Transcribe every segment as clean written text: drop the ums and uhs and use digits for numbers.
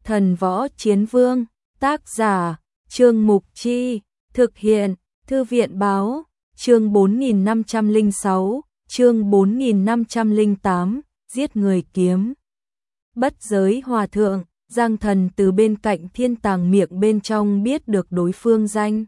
Thần Võ Chiến Vương, tác giả, Trương Mục Chi, thực hiện, Thư viện Báo, chương 4506, chương 4508, giết người kiếm. Bất Giới Hòa Thượng, Giang Thần từ bên cạnh Thiên Tàng miệng bên trong biết được đối phương danh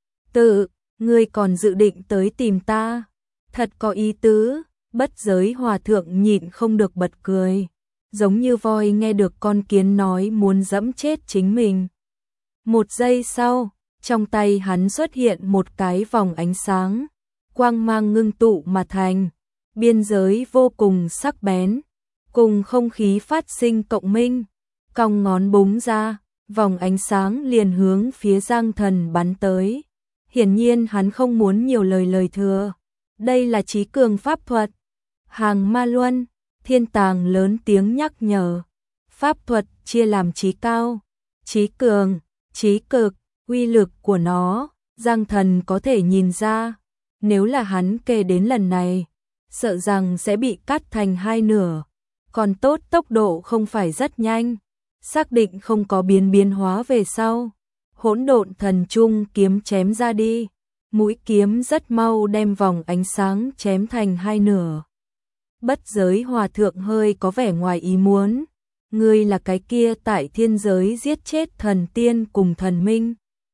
tự, ngươi còn dự định tới tìm ta, thật có ý tứ. Bất Giới Hòa Thượng nhịn không được bật cười, giống như voi nghe được con kiến nói muốn dẫm chết chính mình. Một giây sau, trong tay hắn xuất hiện một cái vòng ánh sáng, quang mang ngưng tụ mà thành, biên giới vô cùng sắc bén, cùng không khí phát sinh cộng minh, cong ngón búng ra, vòng ánh sáng liền hướng phía Giang Thần bắn tới. Hiển nhiên hắn không muốn nhiều lời thừa, đây là trí cường pháp thuật. Hàng Ma Luân, Thiên Tàng lớn tiếng nhắc nhở, pháp thuật chia làm trí cao, trí cường, trí cực, uy lực của nó, Giang Thần có thể nhìn ra, nếu là hắn kể đến lần này, sợ rằng sẽ bị cắt thành hai nửa, còn tốt tốc độ không phải rất nhanh, xác định không có biến hóa về sau. Hỗn Độn Thần Trung kiếm chém ra đi, mũi kiếm rất mau đem vòng ánh sáng chém thành hai nửa. Bất Giới Hòa Thượng hơi có vẻ ngoài ý muốn, ngươi là cái kia tại thiên giới giết chết thần tiên cùng thần minh,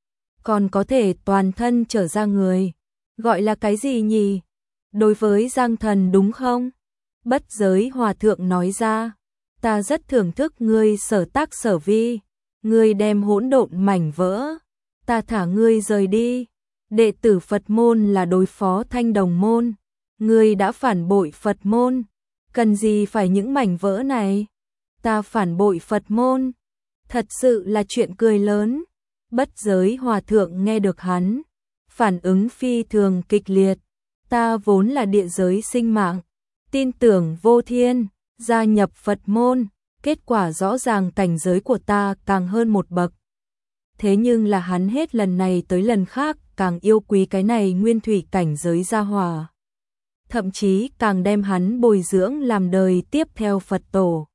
còn có thể toàn thân trở ra người, gọi là cái gì nhỉ? Đối với Giang Thần đúng không? Bất Giới Hòa Thượng nói ra, ta rất thưởng thức ngươi sở tác sở vi, ngươi đem hỗn độn mảnh vỡ, ta thả ngươi rời đi. Đệ tử Phật môn là đối phó Thanh Đồng môn, ngươi đã phản bội Phật môn, cần gì phải những mảnh vỡ này? Ta phản bội Phật môn, thật sự là chuyện cười lớn. Bất Giới Hòa Thượng nghe được hắn, phản ứng phi thường kịch liệt. Ta vốn là địa giới sinh mạng, tin tưởng vô thiên, gia nhập Phật môn, kết quả rõ ràng cảnh giới của ta càng hơn một bậc. Thế nhưng là hắn hết lần này tới lần khác càng yêu quý cái này nguyên thủy cảnh giới gia hỏa. Thậm chí càng đem hắn bồi dưỡng làm đời tiếp theo Phật tổ.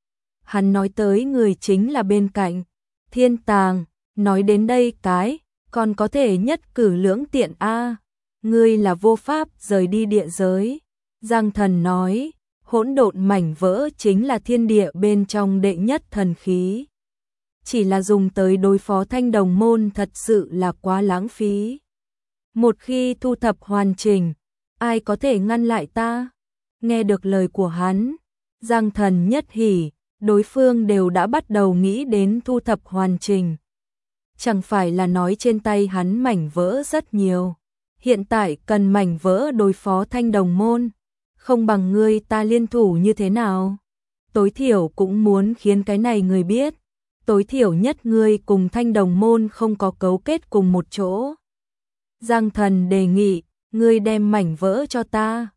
Hắn nói tới người chính là bên cạnh Thiên Tàng, nói đến đây cái, còn có thể nhất cử lưỡng tiện a, ngươi là vô pháp rời đi địa giới. Giang Thần nói, hỗn độn mảnh vỡ chính là thiên địa bên trong đệ nhất thần khí. Chỉ là dùng tới đối phó Thanh Đồng môn thật sự là quá lãng phí. Một khi thu thập hoàn chỉnh, ai có thể ngăn lại ta? Nghe được lời của hắn, Giang Thần nhất hỉ, đối phương đều đã bắt đầu nghĩ đến thu thập hoàn chỉnh. Chẳng phải là nói trên tay hắn mảnh vỡ rất nhiều, hiện tại cần mảnh vỡ đối phó Thanh Đồng môn, không bằng ngươi ta liên thủ như thế nào? Tối thiểu cũng muốn khiến cái này người biết, tối thiểu nhất ngươi cùng Thanh Đồng môn không có cấu kết cùng một chỗ. Giang Thần đề nghị, ngươi đem mảnh vỡ cho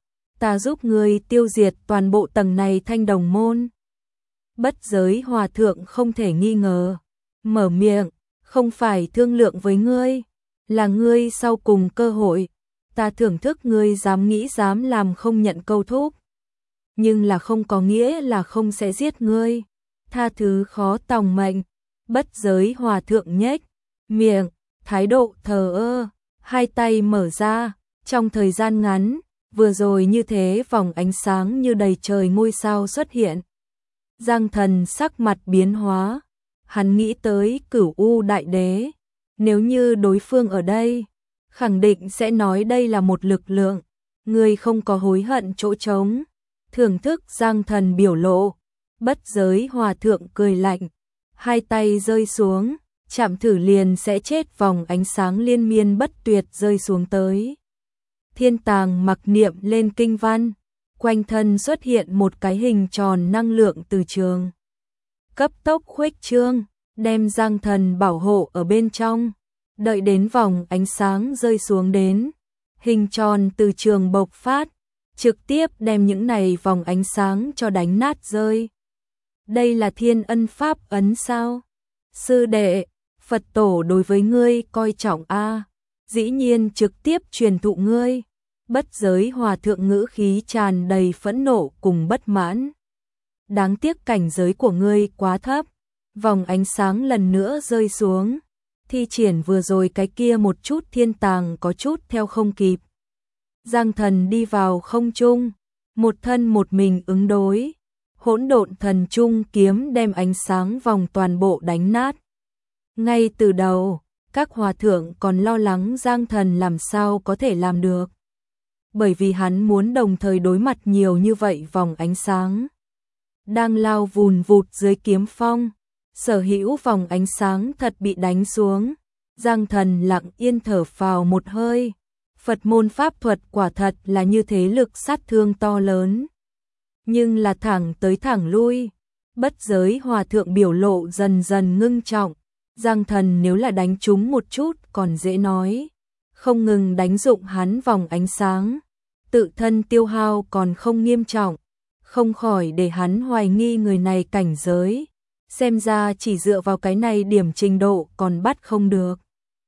ta giúp ngươi tiêu diệt toàn bộ tầng này Thanh Đồng môn. Bất Giới Hòa Thượng không thể nghi ngờ, mở miệng, không phải thương lượng với ngươi, là ngươi sau cùng cơ hội, ta thưởng thức ngươi dám nghĩ dám làm không nhận câu thúc, nhưng là không có nghĩa là không sẽ giết ngươi, tha thứ khó tòng mệnh. Bất Giới Hòa Thượng nhếch miệng, thái độ thờ ơ, hai tay mở ra, trong thời gian ngắn, vừa rồi như thế vòng ánh sáng như đầy trời ngôi sao xuất hiện. Giang Thần sắc mặt biến hóa, hắn nghĩ tới Cửu U Đại Đế, nếu như đối phương ở đây, khẳng định sẽ nói đây là một lực lượng, người không có hối hận chỗ trống. Thưởng thức Giang Thần biểu lộ, Bất Giới Hòa Thượng cười lạnh, hai tay rơi xuống, chạm thử liền sẽ chết, vòng ánh sáng liên miên bất tuyệt rơi xuống tới. Thiên Tàng mặc niệm lên kinh văn, quanh thân xuất hiện một cái hình tròn năng lượng từ trường. Cấp tốc khuếch trương, đem Giang Thần bảo hộ ở bên trong, đợi đến vòng ánh sáng rơi xuống đến. Hình tròn từ trường bộc phát, trực tiếp đem những này vòng ánh sáng cho đánh nát rơi. Đây là Thiên Ân Pháp ấn sao? Sư đệ, Phật tổ đối với ngươi coi trọng a, dĩ nhiên trực tiếp truyền thụ ngươi. Bất Giới Hòa Thượng ngữ khí tràn đầy phẫn nộ cùng bất mãn. Đáng tiếc cảnh giới của ngươi quá thấp, Vòng ánh sáng lần nữa rơi xuống, thi triển vừa rồi cái kia một chút thiên tàng có chút theo không kịp. Giang Thần đi vào không trung, một thân một mình ứng đối, hỗn độn thần trung kiếm đem ánh sáng vòng toàn bộ đánh nát. Ngay từ đầu, các hòa thượng còn lo lắng Giang Thần làm sao có thể làm được. Bởi vì hắn muốn đồng thời đối mặt nhiều như vậy vòng ánh sáng. Đang lao vùn vụt dưới kiếm phong, sở hữu vòng ánh sáng thật bị đánh xuống. Giang Thần lặng yên thở phào một hơi. Phật môn pháp thuật quả thật là như thế, lực sát thương to lớn. Nhưng là thẳng tới thẳng lui. Bất giới hòa thượng biểu lộ dần dần ngưng trọng. Giang Thần nếu là đánh trúng một chút còn dễ nói. Không ngừng đánh dụng hắn vòng ánh sáng. Tự thân tiêu hao còn không nghiêm trọng. Không khỏi để hắn hoài nghi người này cảnh giới. Xem ra chỉ dựa vào cái này điểm trình độ còn bắt không được.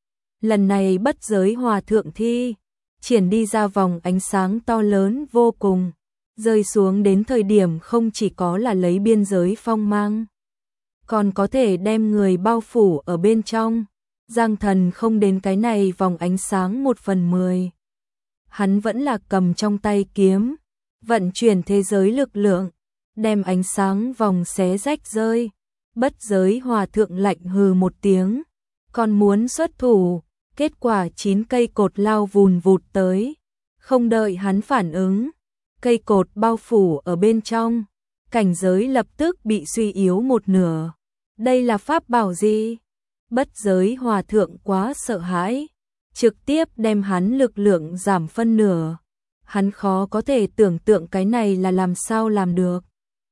Lần này bất giới hòa thượng thi triển đi ra vòng ánh sáng to lớn vô cùng, rơi xuống đến thời điểm không chỉ có là lấy biên giới phong mang, còn có thể đem người bao phủ ở bên trong. Giang Thần không đến cái này vòng ánh sáng 1/10. Hắn vẫn là cầm trong tay kiếm, vận chuyển thế giới lực lượng, đem ánh sáng vòng xé rách rơi. Bất giới hòa thượng lạnh hừ một tiếng, còn muốn xuất thủ. Kết quả 9 cây cột lao vùn vụt tới, không đợi hắn phản ứng, cây cột bao phủ ở bên trong, cảnh giới lập tức bị suy yếu một nửa. Đây là pháp bảo gì? Bất giới hòa thượng quá sợ hãi, trực tiếp đem hắn lực lượng giảm phân nửa. Hắn khó có thể tưởng tượng cái này là làm sao làm được.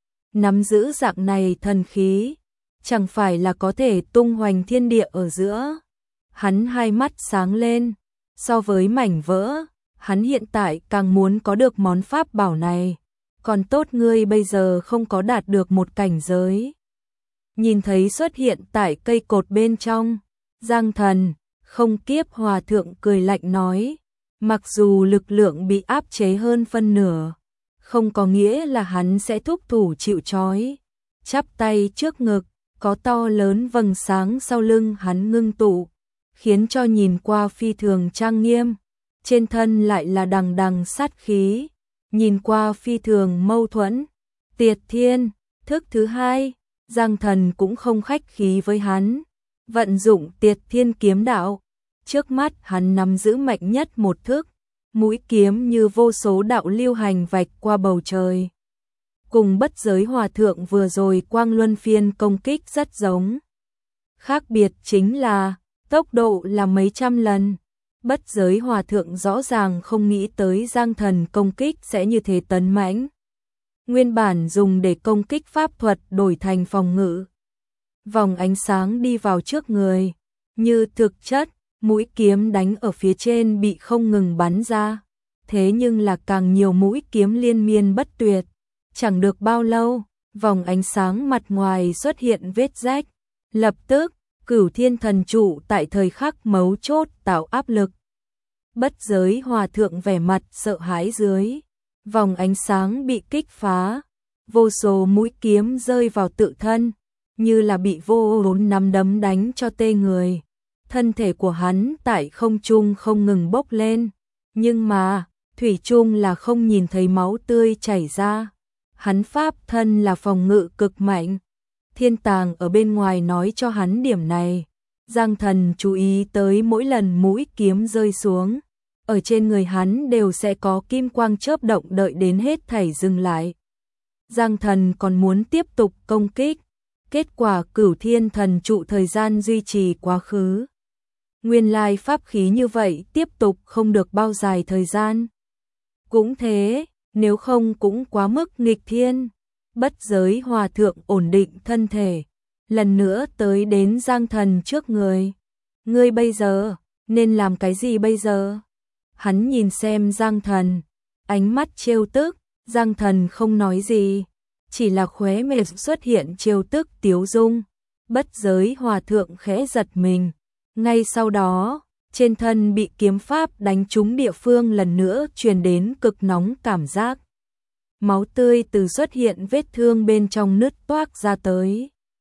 Nắm giữ dạng này thần khí, chẳng phải là có thể tung hoành thiên địa ở giữa. Hắn hai mắt sáng lên, so với mảnh vỡ, hắn hiện tại càng muốn có được món pháp bảo này. Còn tốt ngươi bây giờ không có đạt được một cảnh giới. Nhìn thấy xuất hiện tại cây cột bên trong, Giang Thần, không kiếp hòa thượng cười lạnh nói, mặc dù lực lượng bị áp chế hơn phân nửa, không có nghĩa là hắn sẽ thúc thủ chịu trói. Chắp tay trước ngực, có to lớn vầng sáng sau lưng hắn ngưng tụ, khiến cho nhìn qua phi thường trang nghiêm, trên thân lại là đằng đằng sát khí, nhìn qua phi thường mâu thuẫn. Tiệt Thiên, thức thứ hai, Giang Thần cũng không khách khí với hắn, vận dụng Tiệt Thiên kiếm đạo, trước mắt hắn nắm giữ mạnh nhất một thức, mũi kiếm như vô số đạo lưu hành vạch qua bầu trời. Cùng bất giới hòa thượng vừa rồi quang luân phiên công kích rất giống. Khác biệt chính là tốc độ là mấy trăm lần. Bất giới hòa thượng rõ ràng không nghĩ tới Giang Thần công kích sẽ như thế tấn mãnh. Nguyên bản dùng để công kích pháp thuật đổi thành phòng ngự. Vòng ánh sáng đi vào trước người, như thực chất, mũi kiếm đánh ở phía trên bị không ngừng bắn ra. Thế nhưng là càng nhiều mũi kiếm liên miên bất tuyệt. Chẳng được bao lâu, vòng ánh sáng mặt ngoài xuất hiện vết rách. Lập tức, Cửu Thiên Thần Trụ tại thời khắc mấu chốt tạo áp lực. Bất giới hòa thượng vẻ mặt sợ hãi dưới. Vòng ánh sáng bị kích phá. Vô số mũi kiếm rơi vào tự thân, như là bị vô vốn nắm đấm đánh cho tê người. Thân thể của hắn tại không trung không ngừng bốc lên. Nhưng mà, thủy chung là không nhìn thấy máu tươi chảy ra. Hắn pháp thân là phòng ngự cực mạnh. Thiên tàng ở bên ngoài nói cho hắn điểm này. Giang Thần chú ý tới mỗi lần mũi kiếm rơi xuống, ở trên người hắn đều sẽ có kim quang chớp động đợi đến hết thảy dừng lại. Giang Thần còn muốn tiếp tục công kích, kết quả Cửu Thiên Thần Trụ thời gian duy trì quá khứ. Nguyên lai pháp khí như vậy tiếp tục không được bao dài thời gian. Cũng thế, nếu không cũng quá mức nghịch thiên. Bất giới hòa thượng ổn định thân thể, lần nữa tới đến Giang Thần trước người. Ngươi bây giờ, nên làm cái gì bây giờ? Hắn nhìn xem Giang Thần, ánh mắt trêu tức. Giang Thần không nói gì, chỉ là khóe miệng xuất hiện trêu tức tiếu dung. Bất giới hòa thượng khẽ giật mình. Ngay sau đó, trên thân bị kiếm pháp đánh trúng địa phương lần nữa truyền đến cực nóng cảm giác. Máu tươi từ xuất hiện vết thương bên trong nứt toác ra tới.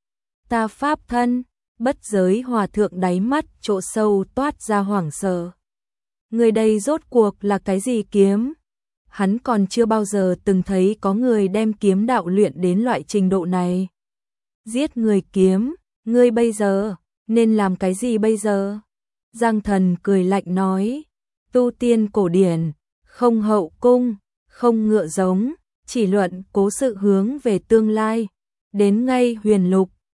ta pháp thân, bất giới hòa thượng đáy mắt chỗ sâu toát ra hoảng sợ. Người đây rốt cuộc là cái gì kiếm? Hắn còn chưa bao giờ từng thấy có người đem kiếm đạo luyện đến loại trình độ này. Giết người kiếm, ngươi bây giờ, nên làm cái gì bây giờ? Giang Thần cười lạnh nói, tu tiên cổ điển, không hậu cung, không ngựa giống, chỉ luận cố sự hướng về tương lai. Đến ngay huyền lục,